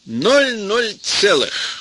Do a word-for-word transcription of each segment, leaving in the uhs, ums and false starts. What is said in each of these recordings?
Ноль ноль целых.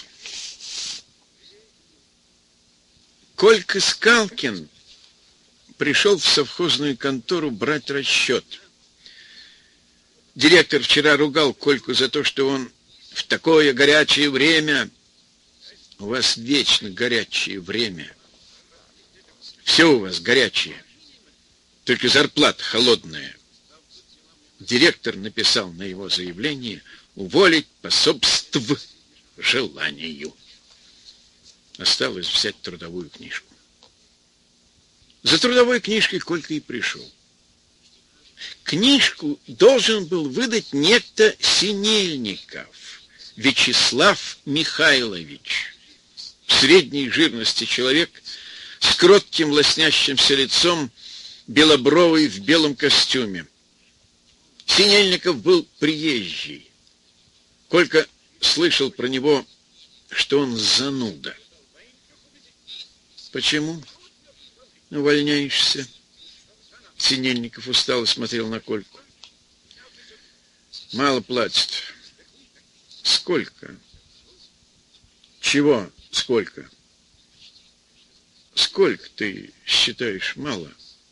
Колька Скалкин пришел в совхозную контору брать расчет. Директор вчера ругал Кольку за то, что он в такое горячее время... У вас вечно горячее время. Все у вас горячее. Только зарплата холодная. Директор написал на его заявление уволить по собственному желанию. Осталось взять трудовую книжку. За трудовой книжкой Колька и пришел. Книжку должен был выдать некто Синельников, Вячеслав Михайлович. Средней жирности человек с кротким лоснящимся лицом, белобровый в белом костюме. Синельников был приезжий. Колька слышал про него, что он зануда. Почему увольняешься? Синельников устало смотрел на Кольку. Мало платят. Сколько? Чего сколько? Сколько ты считаешь мало?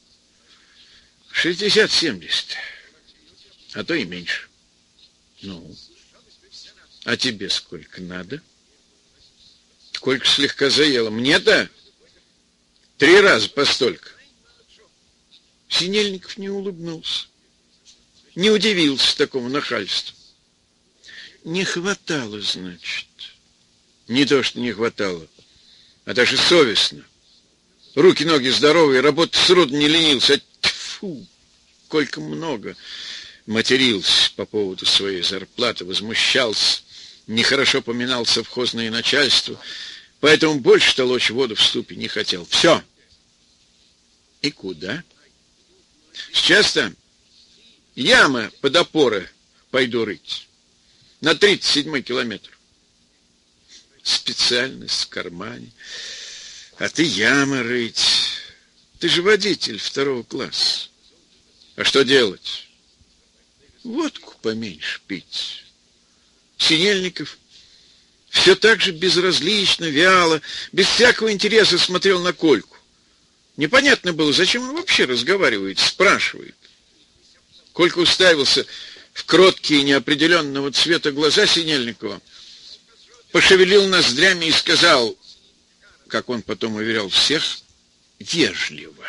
шестьдесят-семьдесят. А то и меньше. Ну, а тебе сколько надо? Колька слегка заело. Мне-то три раза постолько. Синельников не улыбнулся. Не удивился такому нахальству. Не хватало, значит. Не то, что не хватало, а даже совестно. Руки-ноги здоровые, работать сроду не ленился. А тьфу, сколько много. Матерился по поводу своей зарплаты, возмущался, нехорошо поминал совхозное начальство, поэтому больше толочь воду в ступе не хотел. Все. И куда? Сейчас-то яма под опоры пойду рыть. На тридцать седьмой километр. Специальность в кармане. А ты ямы рыть. Ты же водитель второго класса. А что делать? Водку поменьше пить. Синельников все так же безразлично, вяло, без всякого интереса смотрел на Кольку. Непонятно было, зачем он вообще разговаривает, спрашивает. Колька уставился в кроткие неопределенного цвета глаза Синельникова, пошевелил ноздрями и сказал, как он потом уверял всех, вежливо: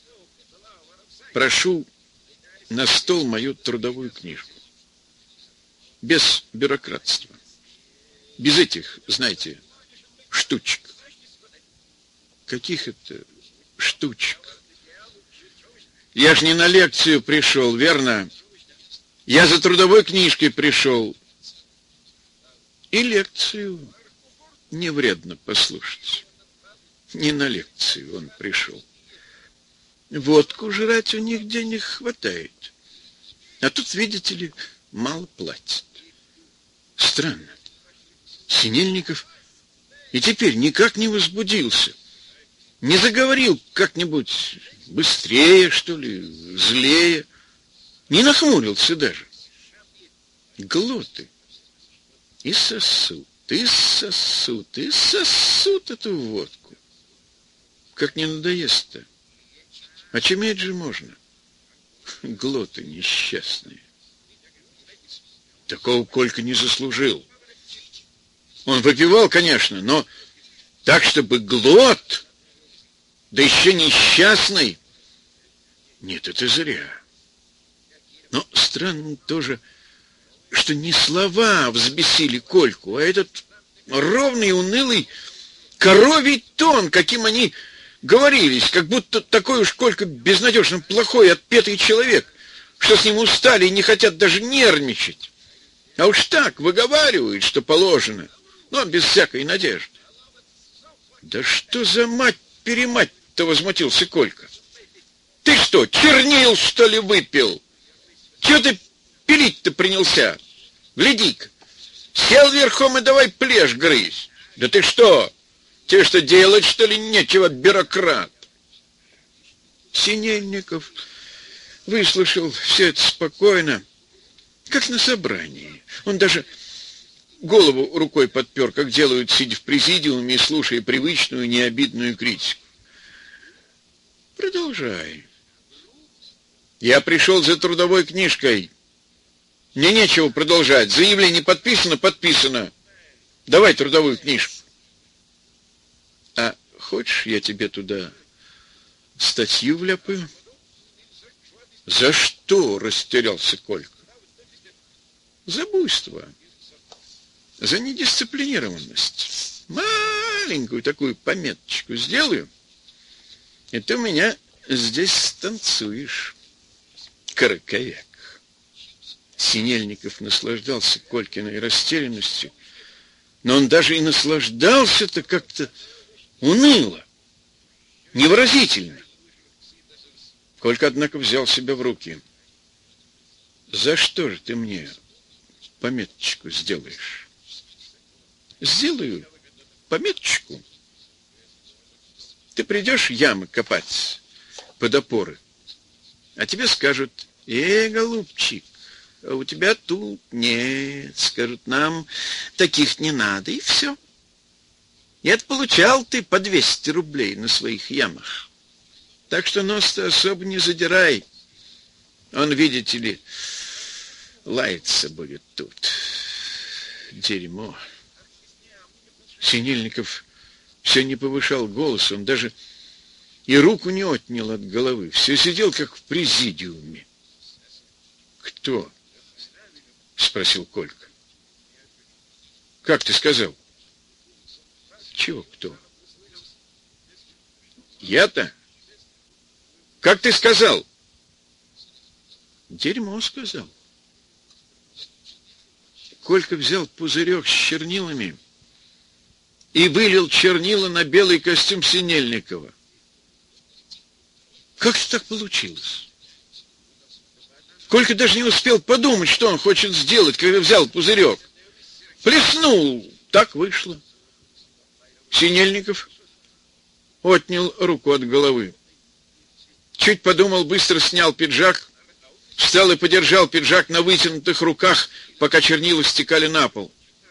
прошу на стол мою трудовую книжку. Без бюрократства. Без этих, знаете, штучек. Каких это штучек? Я ж не на лекцию пришел, верно? Я за трудовой книжкой пришел. И лекцию не вредно послушать. Не на лекцию он пришел. Водку жрать у них денег хватает. А тут, видите ли, мало платят. Странно. Синельников и теперь никак не возбудился. Не заговорил как-нибудь быстрее, что ли, злее. Не нахмурился даже. Глоты. И сосут, и сосут, и сосут эту водку. Как не надоест-то? Очуметь же можно. Глоты несчастные. Такого Колька не заслужил. Он выпивал, конечно, но так, чтобы глот, да еще несчастный. Нет, это зря. Но странно тоже, что не слова взбесили Кольку, а этот ровный, унылый коровий тон, каким они говорились, как будто такой уж Колька безнадежно плохой, отпетый человек, что с ним устали и не хотят даже нервничать. А уж так выговаривают, что положено, но без всякой надежды. Да что за мать-перемать-то, возмутился Колька. Ты что, чернил, что ли, выпил? Чего ты пилить-то принялся? Гляди-ка, сел верхом и давай плешь грызть. Да ты что, тебе что, делать, что ли, нечего, бюрократ? Синельников выслушал все это спокойно, как на собрании. Он даже голову рукой подпер, как делают, сидя в президиуме и слушая привычную, необидную критику. Продолжай. Я пришел за трудовой книжкой. Мне нечего продолжать. Заявление подписано, подписано. Давай трудовую книжку. А хочешь, я тебе туда статью вляпаю? За что? Растерялся Колька. За буйство. За недисциплинированность. Маленькую такую пометочку сделаю, и ты у меня здесь станцуешь, краковяк. Синельников наслаждался Колькиной растерянностью, но он даже и наслаждался-то как-то уныло, невыразительно. Колька, однако, взял себя в руки. За что же ты мне пометочку сделаешь? Сделаю пометочку. Ты придешь ямы копать под опоры, а тебе скажут: «Э, голубчик, а у тебя тут нет». Скажут: «Нам таких не надо», и все. И отполучал ты по двести рублей на своих ямах. Так что нос-то особо не задирай. Он, видите ли, лаяться будет тут. Дерьмо. Синельников все не повышал голос, он даже и руку не отнял от головы. Все сидел, как в президиуме. «Кто?» — спросил Колька. «Как ты сказал?» «Чего кто?» «Я-то? Как ты сказал?» «Дерьмо сказал». Колька взял пузырек с чернилами и вылил чернила на белый костюм Синельникова. Как это так получилось? Колька даже не успел подумать, что он хочет сделать, когда взял пузырек. Плеснул. Так вышло. Синельников отнял руку от головы. Чуть подумал, быстро снял пиджак, встал и подержал пиджак на вытянутых руках, пока чернила стекали на пол.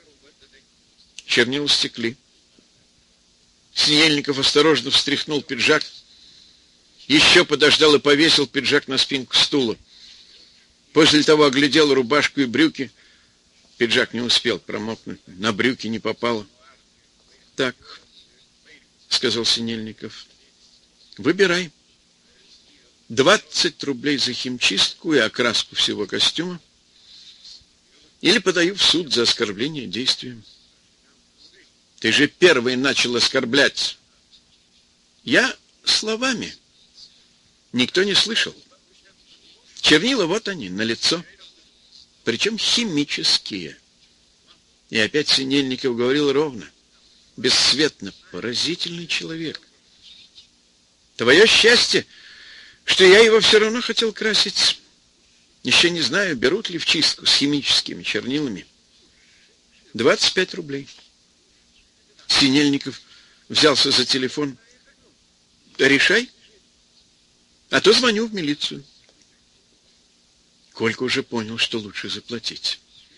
Чернила стекли. Синельников осторожно встряхнул пиджак, еще подождал и повесил пиджак на спинку стула. После того оглядел рубашку и брюки. Пиджак не успел промокнуть, на брюки не попало. «Так», — сказал Синельников, — «выбирай. Двадцать рублей за химчистку и окраску всего костюма, или подаю в суд за оскорбление действием». «Ты же первый начал оскорблять». «Я словами. Никто не слышал. Чернила вот они, налицо. Причем химические». И опять Синельников говорил ровно, бесцветно, поразительный человек. «Твое счастье, что я его все равно хотел красить. Еще не знаю, берут ли в чистку с химическими чернилами. Двадцать пять рублей». Синельников взялся за телефон. «Решай, а то звоню в милицию». Колька уже понял, что лучше заплатить.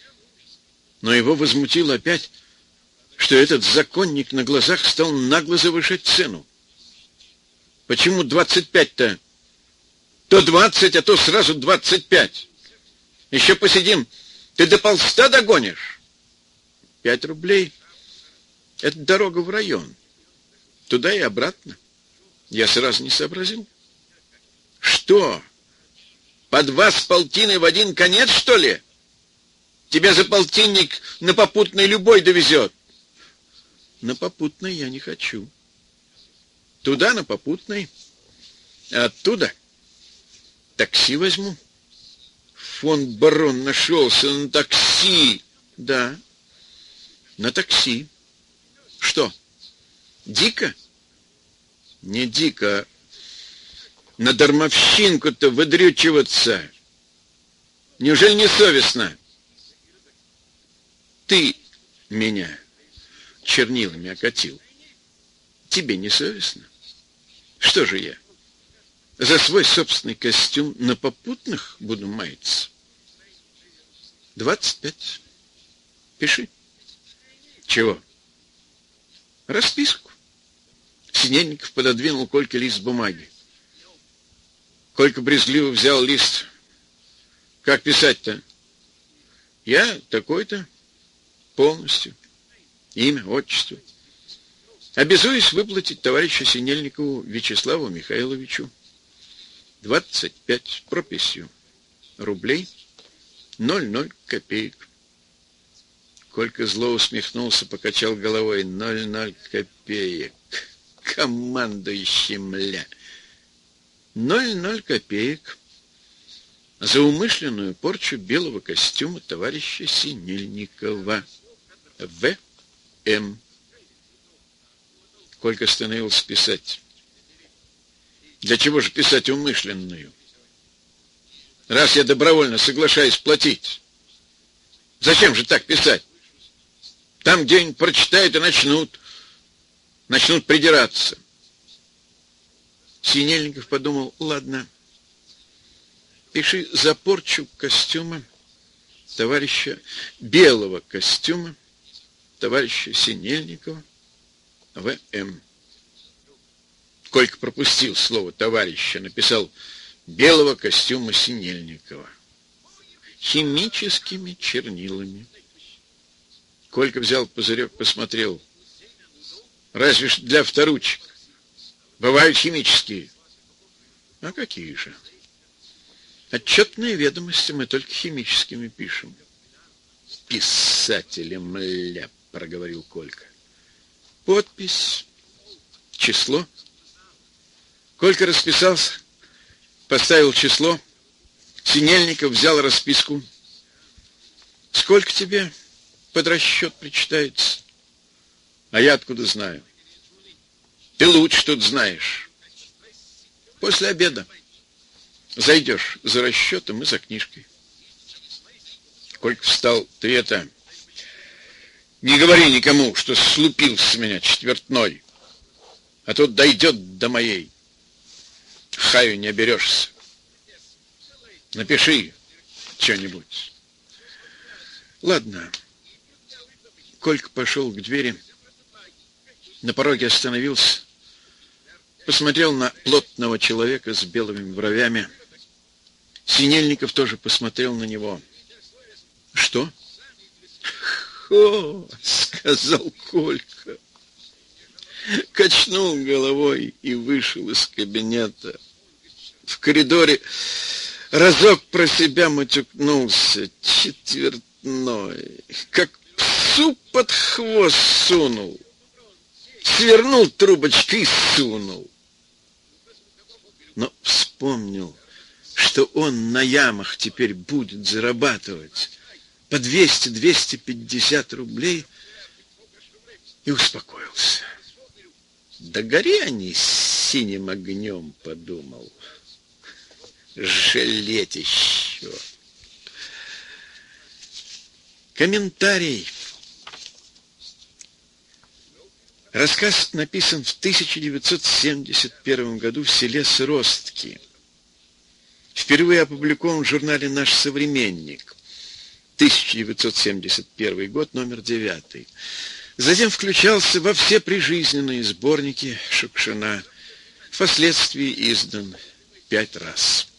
Но его возмутило опять, что этот законник на глазах стал нагло завышать цену. «Почему двадцать пять-то? То двадцать, а то сразу двадцать пять. Еще посидим, ты до полста догонишь». «Пять рублей — это дорога в район. Туда и обратно». Я сразу не сообразил. «Что? По два с полтиной в один конец, что ли? Тебя за полтинник на попутной любой довезет». «На попутной я не хочу. Туда на попутной, а оттуда такси возьму». Фон барон нашелся на такси. «Да, на такси. Что, дико?» «Не дико. На дармовщинку-то выдрючиваться. Неужели не совестно?» «Ты меня чернилами окатил. Тебе не совестно? Что же я, за свой собственный костюм на попутных буду маяться?» «Двадцать пять. Пиши». Чего? Расписку. Синельников пододвинул Кольке лист бумаги. Колька брезгливо взял лист. Как писать-то? Я такой-то. Полностью. Имя, отчество. Обязуюсь выплатить товарищу Синельникову Вячеславу Михайловичу двадцать пять прописью рублей ноль ноль копеек. Колька зло усмехнулся, покачал головой. Ноль ноль копеек. Командующий, мля. Ноль ноль копеек за умышленную порчу белого костюма товарища Синельникова. В. М. Колька остановился писать. Для чего же писать умышленную? Раз я добровольно соглашаюсь платить, зачем же так писать? Там где-нибудь прочитают и начнут, начнут придираться. Синельников подумал, ладно, пиши за порчу костюма товарища, белого костюма товарища Синельникова В М. Колька пропустил слово «товарища», написал «белого костюма Синельникова» химическими чернилами. Колька взял пузырек, посмотрел. Разве ж для авторучек. Бывают химические. А какие же? Отчетные ведомости мы только химическими пишем. Писатели, мля, проговорил Колька. Подпись, число. Колька расписался, поставил число. Синельников взял расписку. Сколько тебе под расчет причитается? А я откуда знаю? Ты лучше тут знаешь. После обеда зайдешь за расчетом и за книжкой. Колька встал. Ты это... Не говори никому, что слупил с меня четвертной, а то дойдет до моей. Хаю не оберешься. Напиши что-нибудь. Ладно. Колька пошел к двери, на пороге остановился, посмотрел на плотного человека с белыми бровями. Синельников тоже посмотрел на него. Что? «Хо!» — сказал Колька. Качнул головой и вышел из кабинета. В коридоре разок про себя матюкнулся. Четвертной. Как псу под хвост сунул. Свернул трубочкой и сунул. Но вспомнил, что он на ямах теперь будет зарабатывать по двести-двести пятьдесят рублей, и успокоился. Да гори они синим огнем, подумал. Жалеть еще. Комментарий. Рассказ написан в тысяча девятьсот семьдесят первом году в селе Сыростки. Впервые опубликован в журнале «Наш современник». тысяча девятьсот семьдесят первый год, номер девятый. Затем включался во все прижизненные сборники Шукшина. Впоследствии издан пять раз.